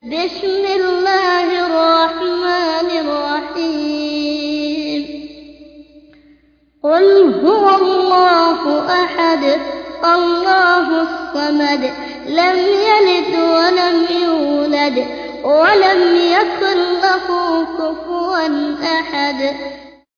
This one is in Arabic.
بسم الله الرحمن الرحيم. قل هو الله أحد الله الصمد لم يلد ولم يولد ولم يكن له كفوا أحد.